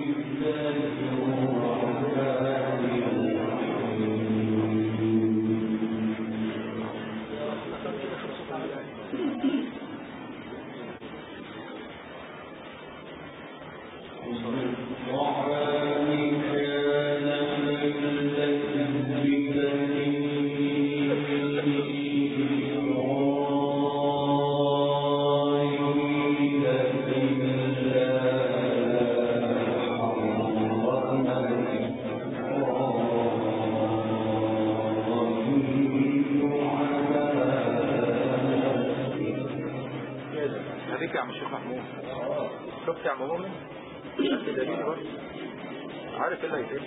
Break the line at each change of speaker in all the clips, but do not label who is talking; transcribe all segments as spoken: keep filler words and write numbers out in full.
هذيك يا عم الشيخ محمود شفت يا عم مؤمن انت دليل برضه عارف ايه اللي هيتم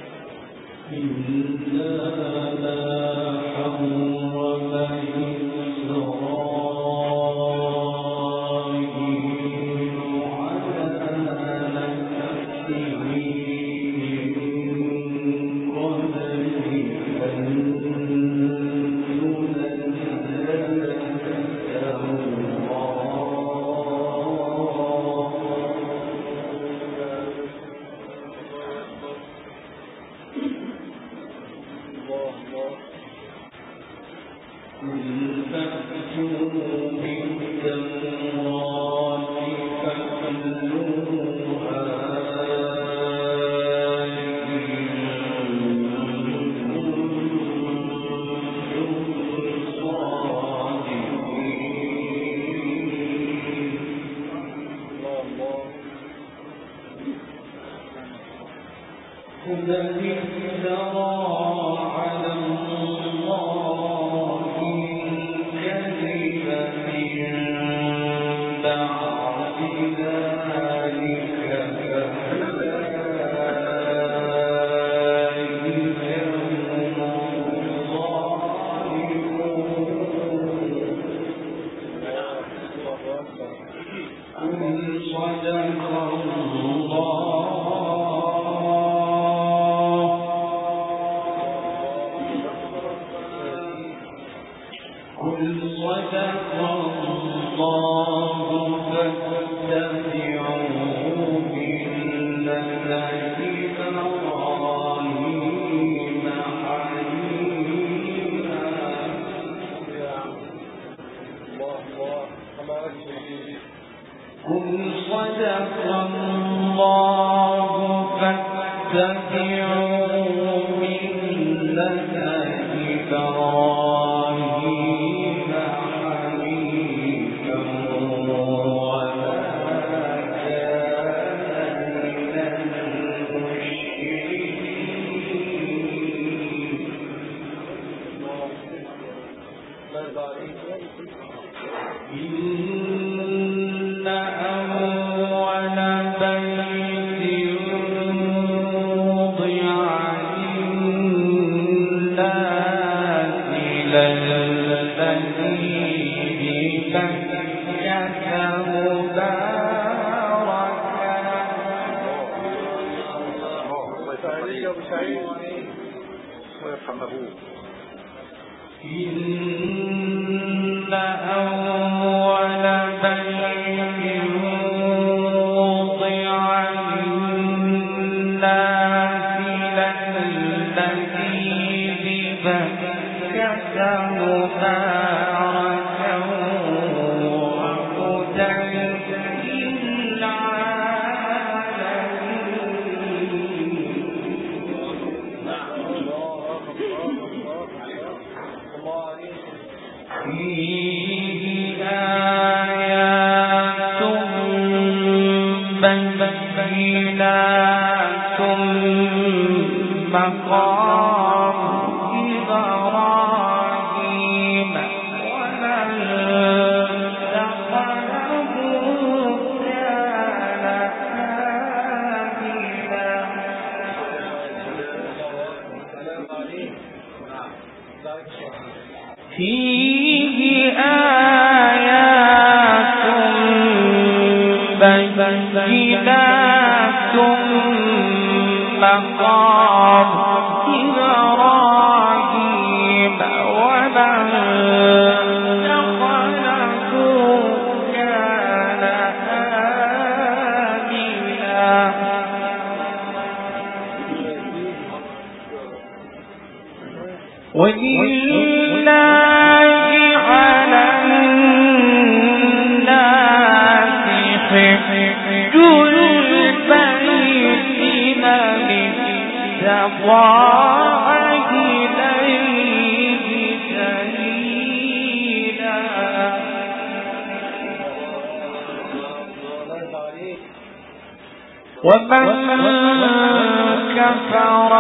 ومن كفر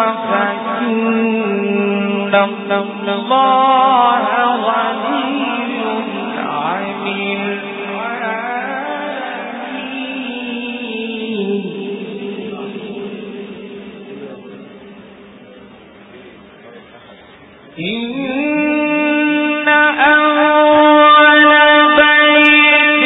فإن الله غني عن العالمين. إن أول بيت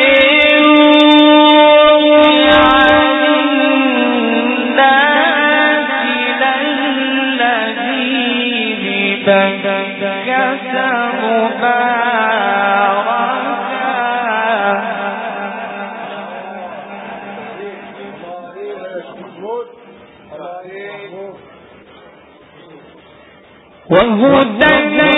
وهدى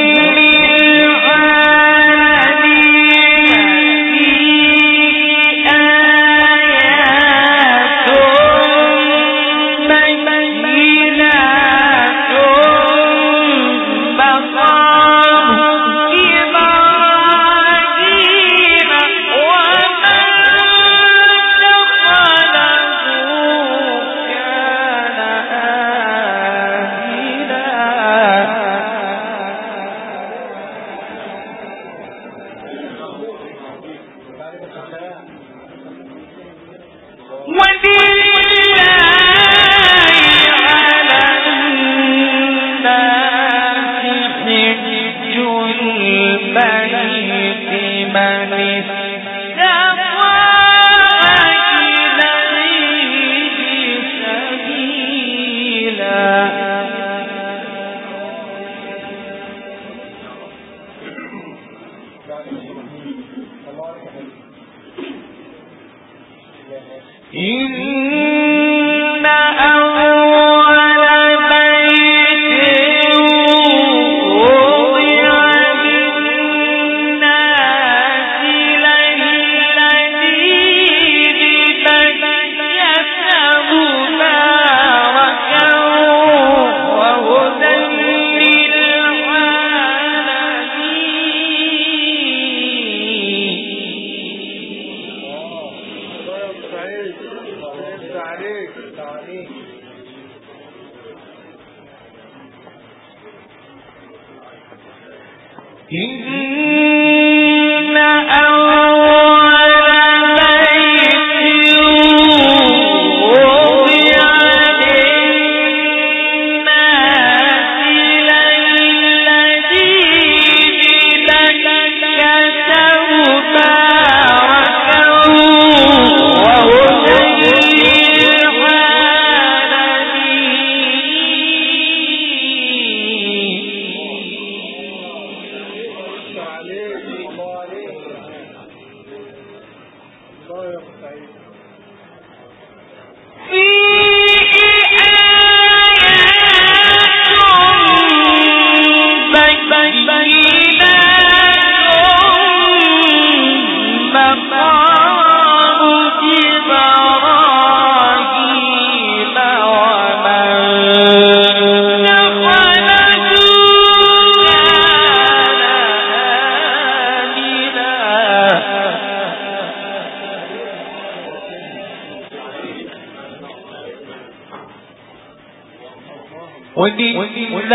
ولله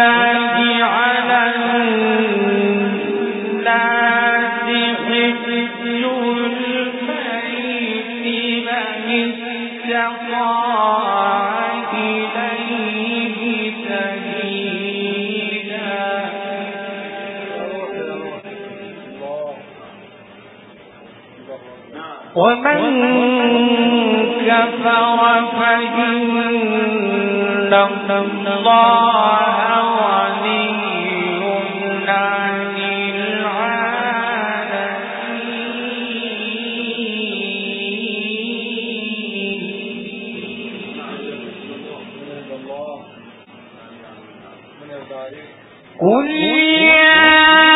على الناس حج البيت من استطاع إليه سبيلا ومن كفر فإن الله غني عن العالمين. قل يا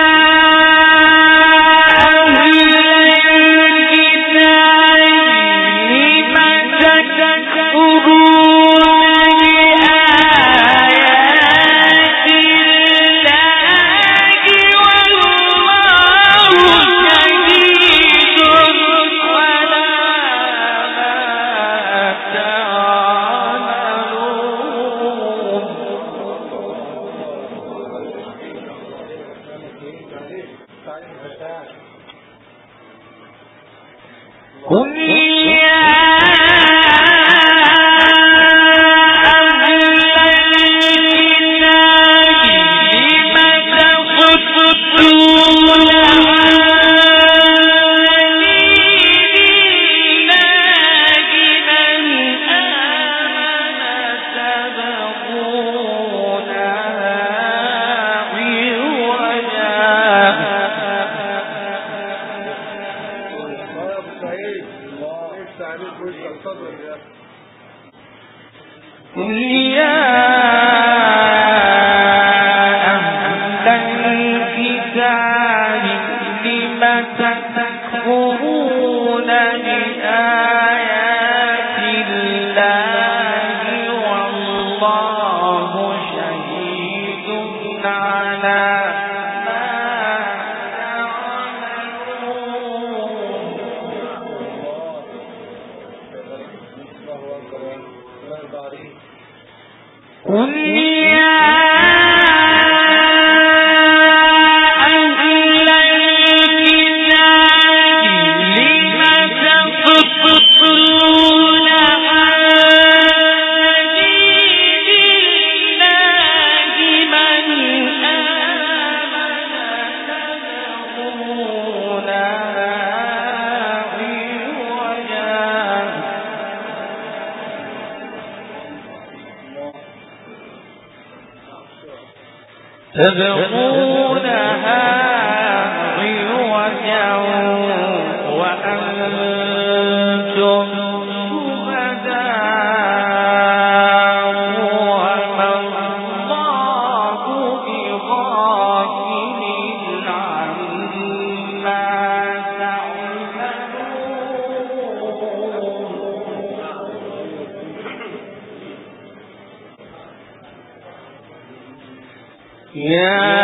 تبغونها عوجا وأنتم شهداء وما الله بغافل عما تعملون يا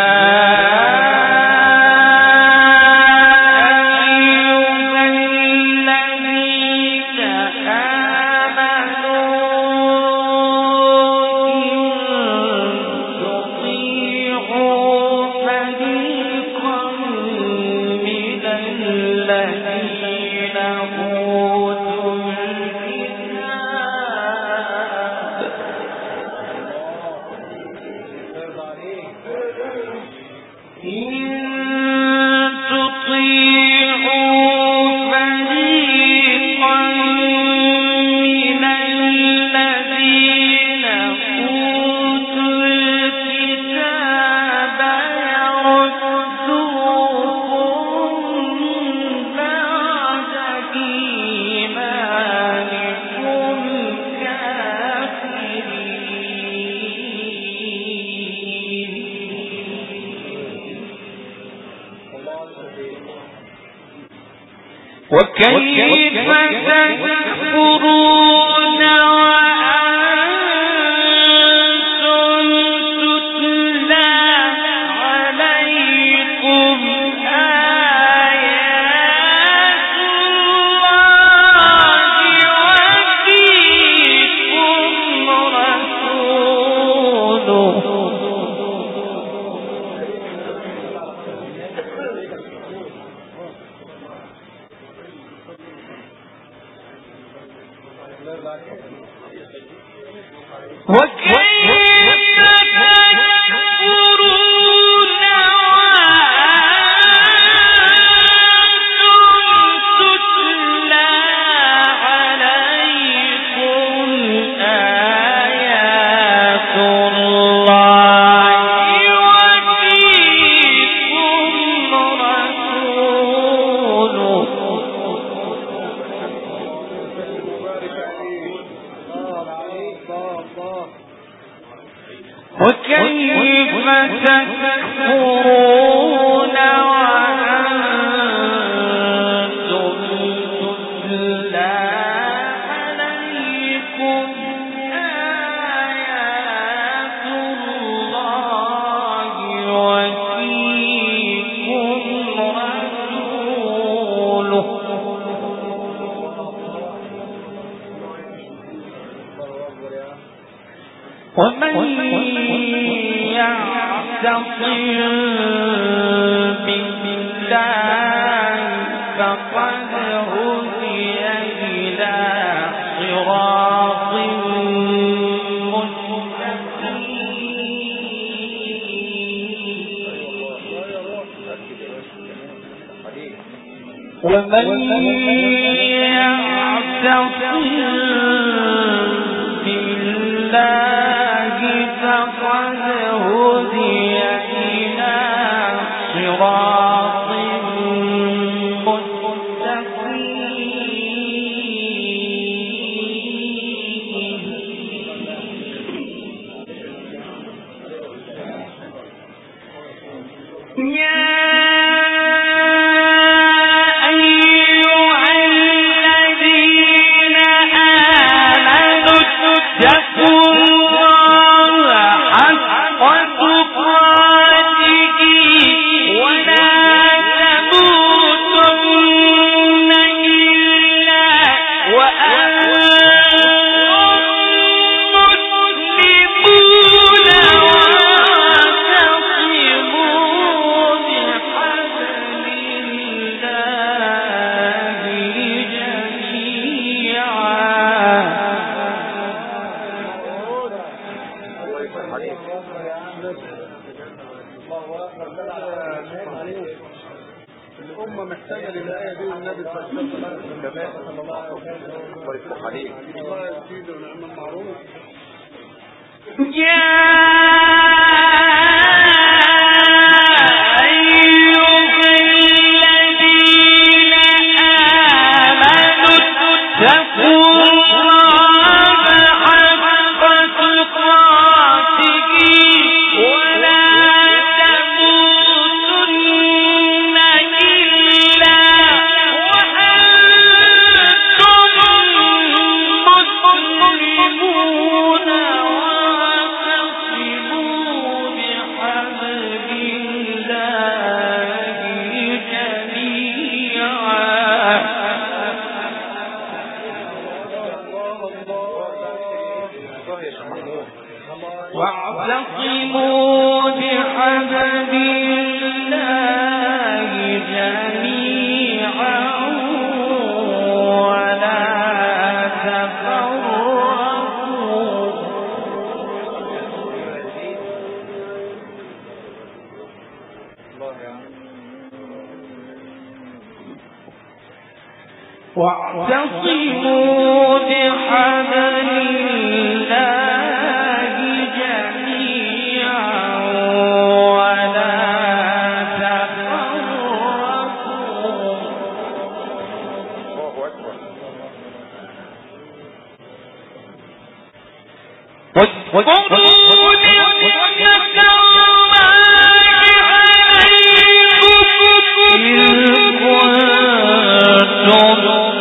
وكيف تكفرون وأنتم تتلى عليكم آيات الله وفيكم رسوله وكيف تكفرون وأنتم تتلى عليكم آيات الله وفيكم رسوله ومن يعتصم بالله فقد هدي إلى صراط مستقيم ومن يعتصم بالله فقد هدي إلى صراط مستقيم يا
الأمة محتاجة للآية دي والنبي صلى الله عليه وسلم. الله يفتح عليك. الله يزيد ونعم المعروف. واعتصموا بحبل الله جميعا ولا تفرقوا واعتصموا بحبل الله جميعا ولا تفرقوا واذكروا نعمة الله عليكم إذ كنتم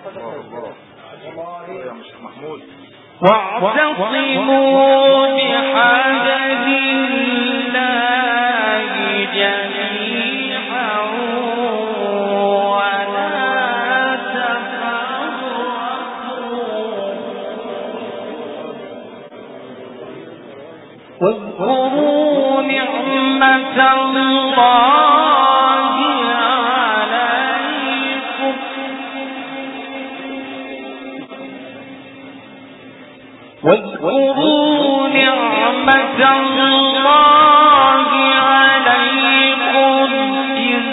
يا مش محمود
واعتصموا بحبل الله جميعا ولا تفرقوا واذكروا نعمة الله عليكم واذكروا نعمة الله عليكم إذ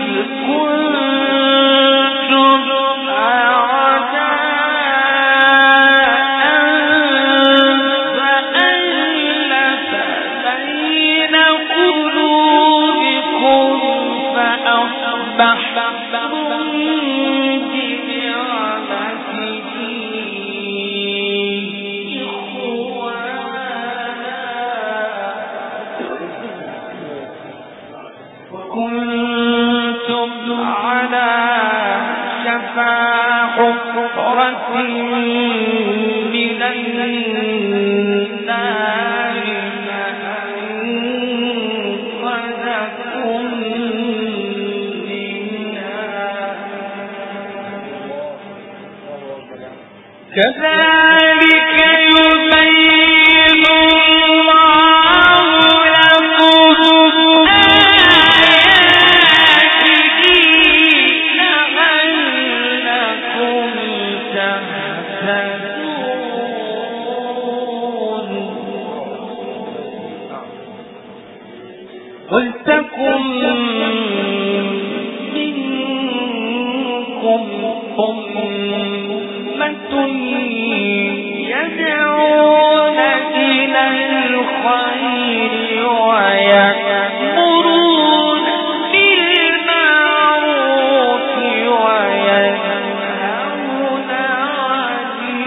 كنتم أعداء فألف بين قلوبكم فأصبحتم حفرة من النار فأنقذكم منها كذلك يبين الله لكم ولتكن منكم أمة يدعون إلى الخير ويأمرون بالمعروف وينهون عن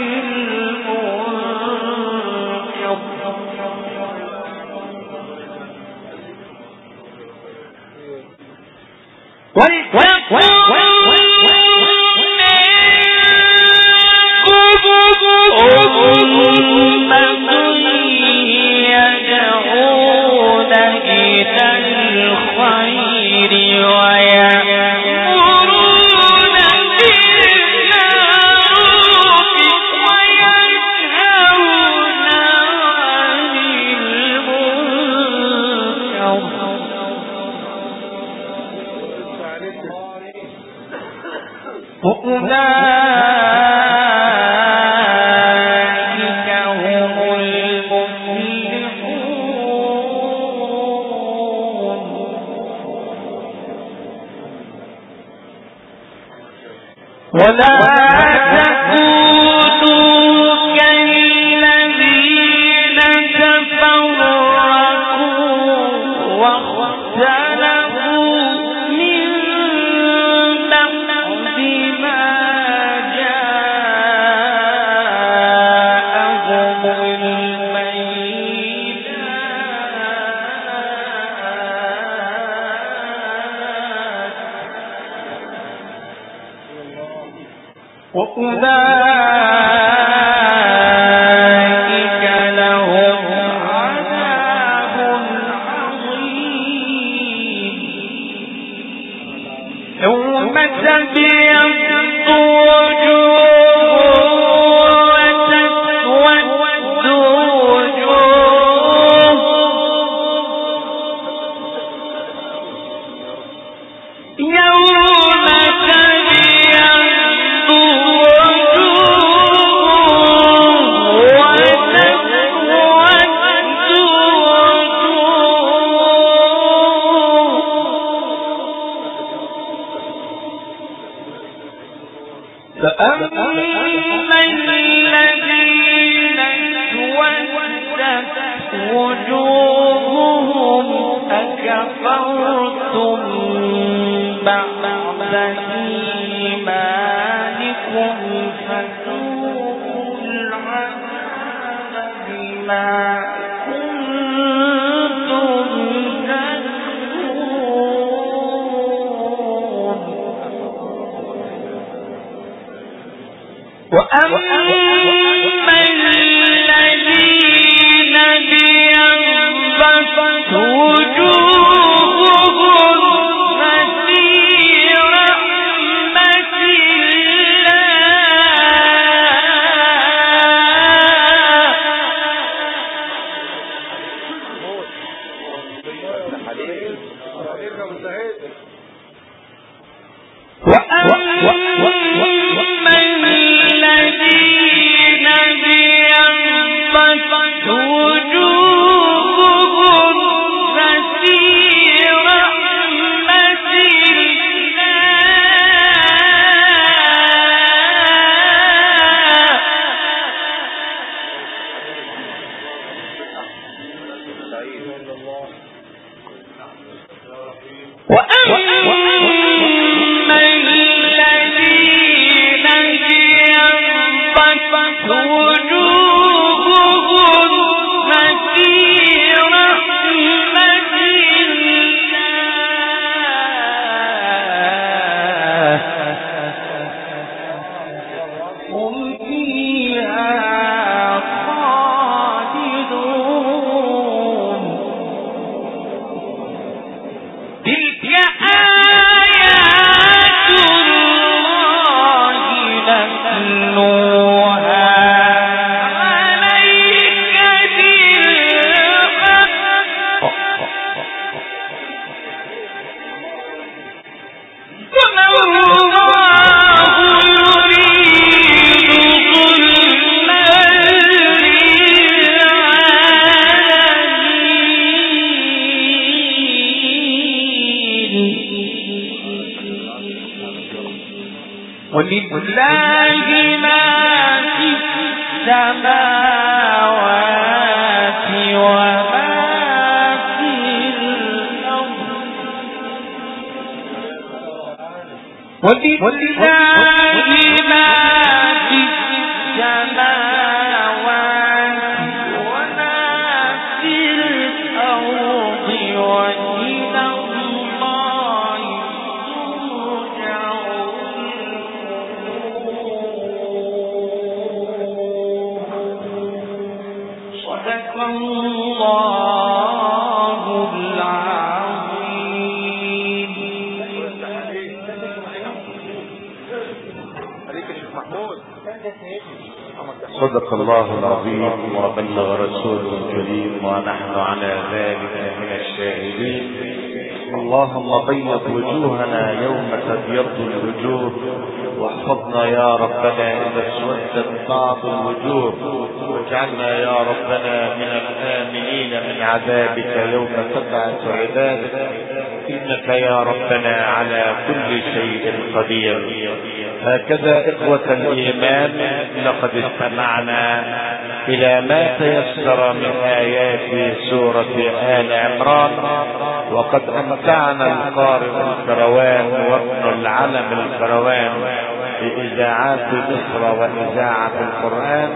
أولئك هم المفلحون ولا تكونوا كالذين تفرقوا واختلفوا من بعد ما جاءهم البينات وأولئك لهم عذاب عظيم يوم تبيض وجوه وتسود وجوه يوم تبيض وجوه وتسود وجوه فأما الذين اسودت وجوههم أكفرتم بعد إيمانكم فذوقوا العذاب بما كنتم تكفرون وأما الذين بيضت وجوههم ففي رحمة ولله ما في السماوات وما في الأرض ولله ما في السماوات وما في الأرض وإلى الله ترجع صدق الله العظيم.
صدق الله العظيم وبلغ رسوله الكريم ونحن على ذلك من الشاهدين. اللهم بيض وجوهنا يوم تبيض الوجوه، واحفظنا يا ربنا إذا اسودت بعض الوجوه، واجعلنا يا ربنا من الآمنين من عذابك يوم تبعث عبادك، إنك يا ربنا على كل شيء قدير. هكذا إخوة الإيمان لقد استمعنا إلى ما تيسر من آيات سورة آل عمران، وقد أمتعنا القارئ الكروان وابن العلم الكروان بإذاعات مصر وإذاعة القرآن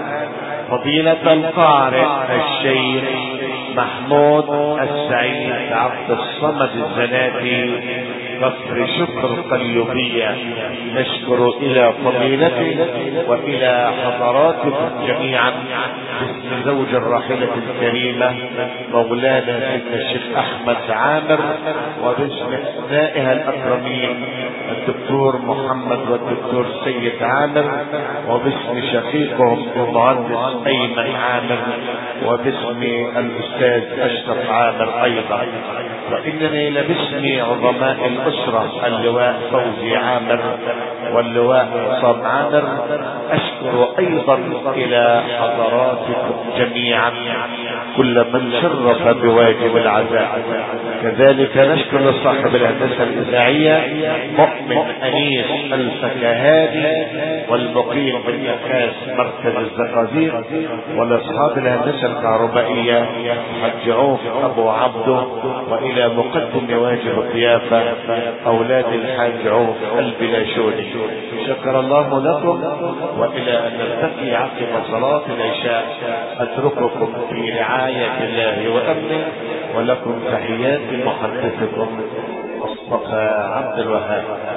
فضيلة القارئ الشيخ محمود السعيد عبد الصمد الزناتي كفر شكر قليوبية. نشكر إلى فضيلته وإلى حضراتكم جميعا باسم زوج الراحلة الكريمة مولانا سيدنا الشيخ أحمد عامر، وباسم أبنائها الأكرمين الدكتور محمد والدكتور سيد عامر، وباسم شقيقهم المهندس أيمن عامر، وباسم الأستاذ أشرف عامر أيضا. وإنني لباسم عظماء الأسرة اللواء فوزي عامر واللواء عصام عامر أشكر أيضا إلى حضراتكم جميعا كل من شرف بواجب العزاء. كذلك نشكر صاحب الهندسة الإذاعية مؤمن أنيس الفكهاني والمقيم بالنكاس مركز الزقازيق، ولأصحاب الهندسة الكهربائية حج عوف أبو عبده، وإلى مقدم واجب الضيافة أولاد الحاج عوف البلاشوني. شكر الله لكم، وإلى أن نلتقي عقب صلاة العشاء أترككم في رعاية الله وأمنه، ولكم تحيات محدثكم مصطفى عبد الوهاب.